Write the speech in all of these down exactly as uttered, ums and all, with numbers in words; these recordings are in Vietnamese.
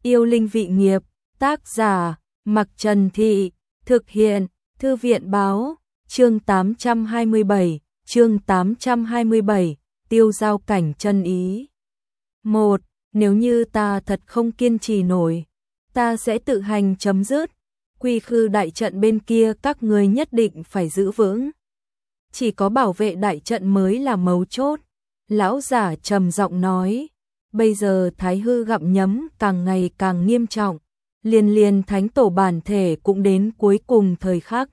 Yêu linh vị nghiệp, tác giả, Mặc Trần Thị, thực hiện, Thư viện báo, chương tám trăm hai mươi bảy, chương tám trăm hai mươi bảy, tiêu giao cảnh chân ý. một. Nếu như ta thật không kiên trì nổi, ta sẽ tự hành chấm dứt. Quy khư đại trận bên kia các người nhất định phải giữ vững. Chỉ có bảo vệ đại trận mới là mấu chốt. Lão giả trầm giọng nói. Bây giờ thái hư gặm nhấm càng ngày càng nghiêm trọng. Liền liền thánh tổ bản thể cũng đến cuối cùng thời khắc.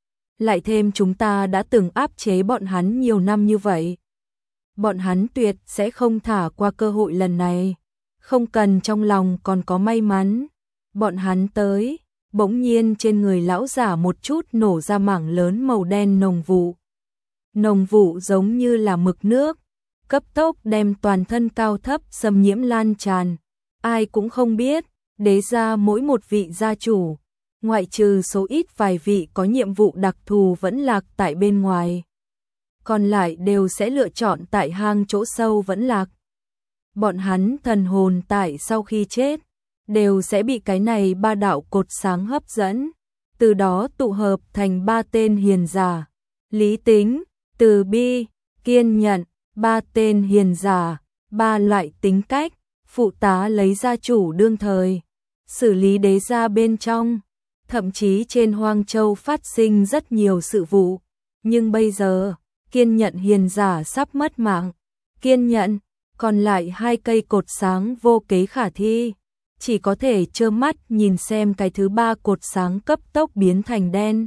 Lại thêm chúng ta đã từng áp chế bọn hắn nhiều năm như vậy. Bọn hắn tuyệt sẽ không thả qua cơ hội lần này. Không cần trong lòng còn có may mắn. Bọn hắn tới, bỗng nhiên trên người lão giả một chút nổ ra mảng lớn màu đen nồng vụ. Nồng vụ giống như là mực nước, cấp tốc đem toàn thân cao thấp xâm nhiễm lan tràn. Ai cũng không biết, đế ra mỗi một vị gia chủ, ngoại trừ số ít vài vị có nhiệm vụ đặc thù vẫn lạc tại bên ngoài. Còn lại đều sẽ lựa chọn tại hang chỗ sâu vẫn lạc. Bọn hắn thần hồn tại sau khi chết, đều sẽ bị cái này ba đạo cột sáng hấp dẫn, từ đó tụ hợp thành ba tên hiền giả, lý tính, từ bi, kiên nhẫn, ba tên hiền giả, ba loại tính cách, phụ tá lấy gia chủ đương thời, xử lý đế gia bên trong, thậm chí trên Hoang Châu phát sinh rất nhiều sự vụ, nhưng bây giờ, kiên nhẫn hiền giả sắp mất mạng, kiên nhẫn, còn lại hai cây cột sáng vô kế khả thi. Chỉ có thể trơ mắt nhìn xem cái thứ ba cột sáng cấp tốc biến thành đen.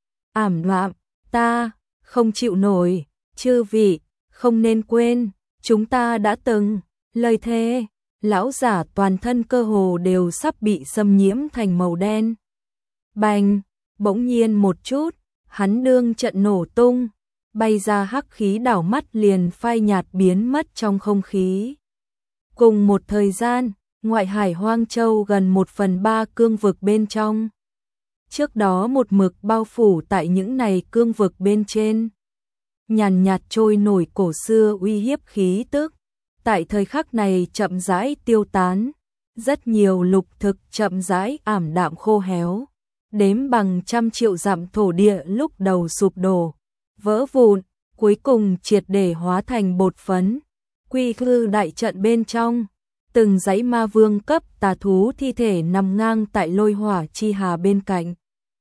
Ảm đạm, ta, không chịu nổi, chư vị, không nên quên, chúng ta đã từng, lời thề, lão giả toàn thân cơ hồ đều sắp bị xâm nhiễm thành màu đen. Bành, bỗng nhiên một chút, hắn đương trận nổ tung, bay ra hắc khí đảo mắt liền phai nhạt biến mất trong không khí. Cùng một thời gian, ngoại hải Hoang Châu gần một phần ba cương vực bên trong. Trước đó một mực bao phủ tại những này cương vực bên trên. Nhàn nhạt trôi nổi cổ xưa uy hiếp khí tức. Tại thời khắc này chậm rãi tiêu tán. Rất nhiều lục thực chậm rãi ảm đạm khô héo. Đếm bằng trăm triệu dặm thổ địa lúc đầu sụp đổ. Vỡ vụn, cuối cùng triệt để hóa thành bột phấn. Quy khư đại trận bên trong. Từng dãy ma vương cấp tà thú thi thể nằm ngang tại lôi hỏa chi hà bên cạnh.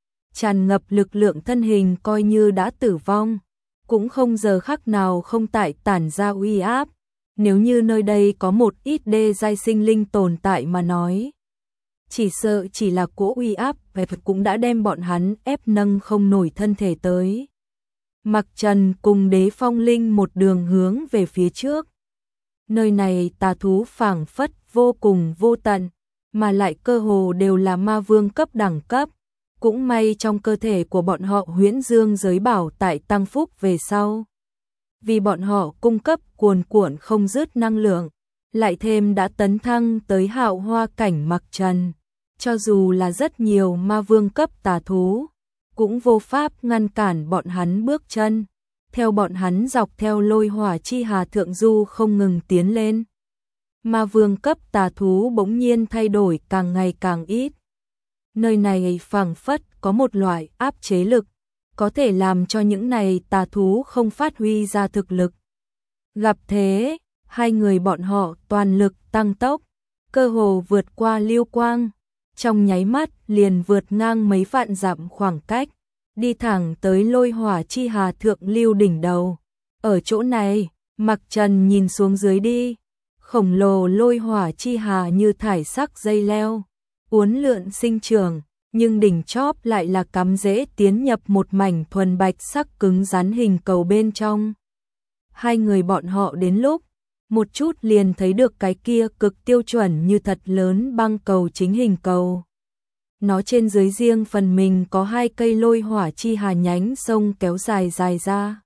Tràn ngập lực lượng thân hình coi như đã tử vong, cũng không giờ khắc nào không tại tản ra uy áp. Nếu như nơi đây có một ít đê giai sinh linh tồn tại mà nói, chỉ sợ chỉ là cỗ uy áp về Phật cũng đã đem bọn hắn ép nâng không nổi thân thể tới. Mặc Trần cùng Đế Phong Linh một đường hướng về phía trước. Nơi này tà thú phảng phất vô cùng vô tận, mà lại cơ hồ đều là ma vương cấp đẳng cấp. Cũng may trong cơ thể của bọn họ huyễn dương giới bảo tại tăng phúc về sau. Vì bọn họ cung cấp cuồn cuộn không dứt năng lượng, lại thêm đã tấn thăng tới hạo hoa cảnh Mặc Trần. Cho dù là rất nhiều ma vương cấp tà thú, cũng vô pháp ngăn cản bọn hắn bước chân. Theo bọn hắn dọc theo lôi hỏa chi hà thượng du không ngừng tiến lên. Ma vương cấp tà thú bỗng nhiên thay đổi càng ngày càng ít. Nơi này phảng phất có một loại áp chế lực, có thể làm cho những này tà thú không phát huy ra thực lực. Gặp thế, hai người bọn họ toàn lực tăng tốc, cơ hồ vượt qua lưu quang, trong nháy mắt liền vượt ngang mấy vạn dặm khoảng cách. Đi thẳng tới lôi hỏa chi hà thượng lưu đỉnh đầu. Ở chỗ này, Mặc Trần nhìn xuống dưới đi. Khổng lồ lôi hỏa chi hà như thải sắc dây leo, uốn lượn sinh trưởng, nhưng đỉnh chóp lại là cắm rễ tiến nhập một mảnh thuần bạch sắc cứng rắn hình cầu bên trong. Hai người bọn họ đến lúc, một chút liền thấy được cái kia cực tiêu chuẩn như thật lớn băng cầu chính hình cầu. Nó trên dưới riêng phần mình có hai cây lôi hỏa chi hà nhánh sông kéo dài dài ra.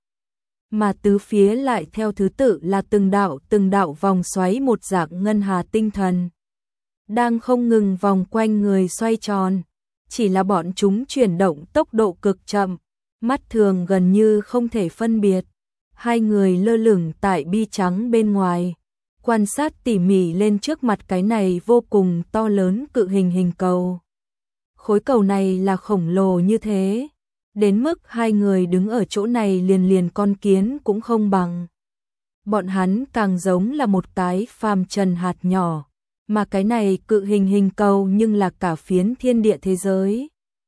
Mà tứ phía lại theo thứ tự là từng đạo từng đạo vòng xoáy một dạng ngân hà tinh thần. Đang không ngừng vòng quanh người xoay tròn. Chỉ là bọn chúng chuyển động tốc độ cực chậm, mắt thường gần như không thể phân biệt. Hai người lơ lửng tại bi trắng bên ngoài. quan sát tỉ mỉ lên trước mặt cái này vô cùng to lớn cự hình hình cầu. Khối cầu này là khổng lồ như thế, đến mức hai người đứng ở chỗ này liền liền con kiến cũng không bằng. Bọn hắn càng giống là một cái phàm trần hạt nhỏ, mà cái này cự hình hình cầu nhưng là cả phiến thiên địa thế giới.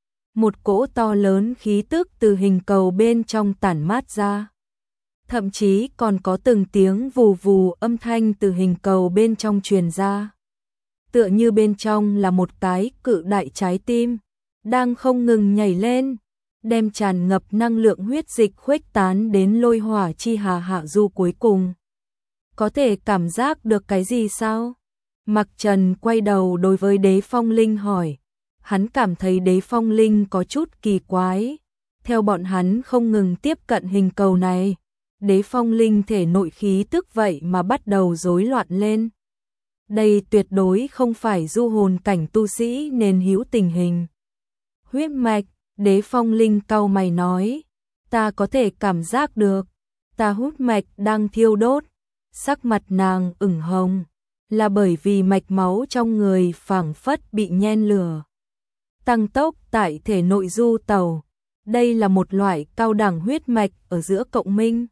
Một cỗ to lớn khí tức từ hình cầu bên trong tản mát ra. Thậm chí còn có từng tiếng vù vù âm thanh từ hình cầu bên trong truyền ra. Tựa như bên trong là một cái cự đại trái tim, đang không ngừng nhảy lên, đem tràn ngập năng lượng huyết dịch khuếch tán đến lôi hỏa chi hà hạ du cuối cùng. Có thể cảm giác được cái gì sao? Mặc Trần quay đầu đối với Đế Phong Linh hỏi. Hắn cảm thấy Đế Phong Linh có chút kỳ quái. Theo bọn hắn không ngừng tiếp cận hình cầu này, Đế Phong Linh thể nội khí tức vậy mà bắt đầu rối loạn lên. Đây tuyệt đối không phải du hồn cảnh tu sĩ nên hữu tình hình. Huyết mạch, Đế Phong Linh cau mày nói, ta có thể cảm giác được, ta hút mạch đang thiêu đốt, sắc mặt nàng ửng hồng, là bởi vì mạch máu trong người phảng phất bị nhen lửa. Tăng tốc tại thể nội du tàu, đây là một loại cao đẳng huyết mạch ở giữa cộng minh.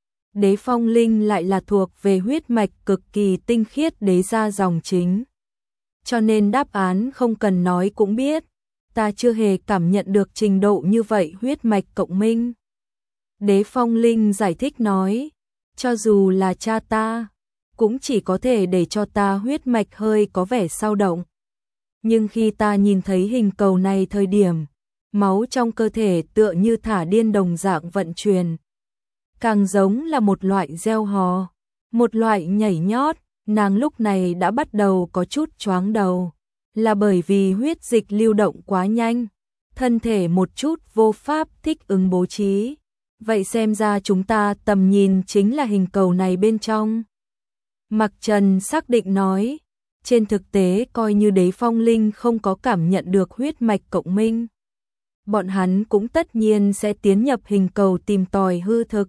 Đế Phong Linh lại là thuộc về huyết mạch cực kỳ tinh khiết đế gia dòng chính. Cho nên đáp án không cần nói cũng biết, ta chưa hề cảm nhận được trình độ như vậy huyết mạch cộng minh. Đế Phong Linh giải thích nói, cho dù là cha ta, cũng chỉ có thể để cho ta huyết mạch hơi có vẻ dao động. Nhưng khi ta nhìn thấy hình cầu này thời điểm, máu trong cơ thể tựa như thả điên đồng dạng vận chuyển. Càng giống là một loại reo hò, một loại nhảy nhót, nàng lúc này đã bắt đầu có chút choáng đầu. Là bởi vì huyết dịch lưu động quá nhanh, thân thể một chút vô pháp thích ứng bố trí. Vậy xem ra chúng ta tầm nhìn chính là hình cầu này bên trong. Mặc Trần xác định nói, trên thực tế coi như Đế Phong Linh không có cảm nhận được huyết mạch cộng minh, bọn hắn cũng tất nhiên sẽ tiến nhập hình cầu tìm tòi hư thực.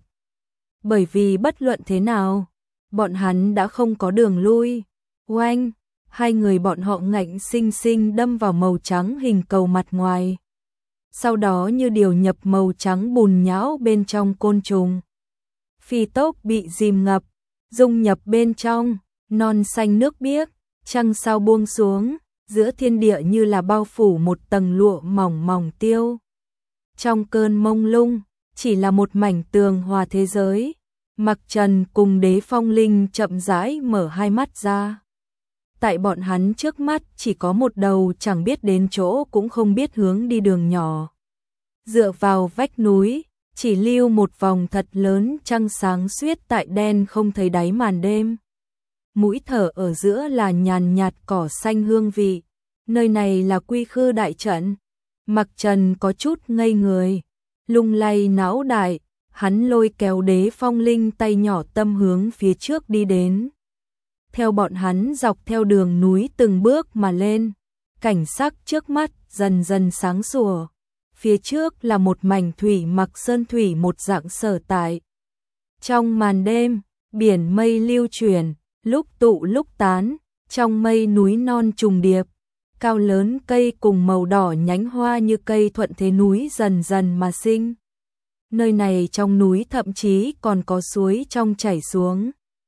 Bởi vì bất luận thế nào, bọn hắn đã không có đường lui. Oanh, hai người bọn họ ngạnh sinh sinh đâm vào màu trắng hình cầu mặt ngoài. Sau đó như điều nhập màu trắng bùn nhão bên trong côn trùng. Phi tốc bị dìm ngập, dung nhập bên trong, non xanh nước biếc, trăng sao buông xuống, giữa thiên địa như là bao phủ một tầng lụa mỏng mỏng tiêu. Trong cơn mông lung, chỉ là một mảnh tường hòa thế giới. Mặc Trần cùng Đế Phong Linh chậm rãi mở hai mắt ra. Tại bọn hắn trước mắt chỉ có một đầu chẳng biết đến chỗ cũng không biết hướng đi đường nhỏ. Dựa vào vách núi, chỉ lưu một vòng thật lớn trăng sáng suýt tại đen không thấy đáy màn đêm. Mũi thở ở giữa là nhàn nhạt cỏ xanh hương vị. Nơi này là Quy Khư đại trận. Mặc Trần có chút ngây người, lung lay não đại, hắn lôi kéo Đế Phong Linh tay nhỏ tâm hướng phía trước đi đến. Theo bọn hắn dọc theo đường núi từng bước mà lên, cảnh sắc trước mắt dần dần sáng sủa. Phía trước là một mảnh thủy mặc sơn thủy một dạng sở tại. Trong màn đêm, biển mây lưu chuyển, lúc tụ lúc tán, trong mây núi non trùng điệp, cao lớn cây cùng màu đỏ nhánh hoa như cây thuận thế núi dần dần mà sinh. Nơi này trong núi thậm chí còn có suối trong chảy xuống.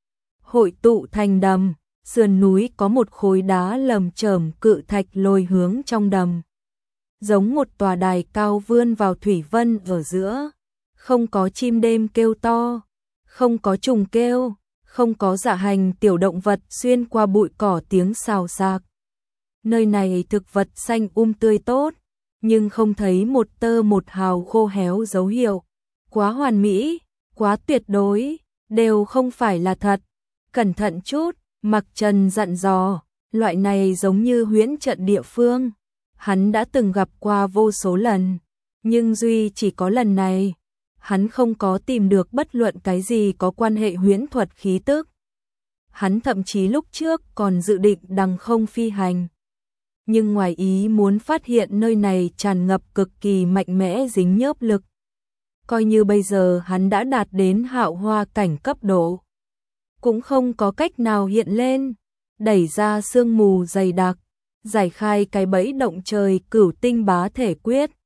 Hội tụ thành đầm, sườn núi có một khối đá lầm chởm cự thạch lồi hướng trong đầm. Giống một tòa đài cao vươn vào thủy vân ở giữa. Không có chim đêm kêu to, không có trùng kêu, không có dạ hành tiểu động vật xuyên qua bụi cỏ tiếng xào xạc. Nơi này thực vật xanh um tươi tốt, nhưng không thấy một tơ một hào khô héo dấu hiệu. Quá hoàn mỹ, quá tuyệt đối, đều không phải là thật. Cẩn thận chút, Mặc Trần dặn dò, loại này giống như huyễn trận địa phương. Hắn đã từng gặp qua vô số lần, nhưng duy chỉ có lần này, hắn không có tìm được bất luận cái gì có quan hệ huyễn thuật khí tức. Hắn thậm chí lúc trước còn dự định đằng không phi hành. Nhưng ngoài ý muốn phát hiện nơi này tràn ngập cực kỳ mạnh mẽ dính nhớp lực. Coi như bây giờ hắn đã đạt đến hạo hoa cảnh cấp độ, cũng không có cách nào hiện lên, đẩy ra sương mù dày đặc, giải khai cái bẫy động trời cửu tinh bá thể quyết.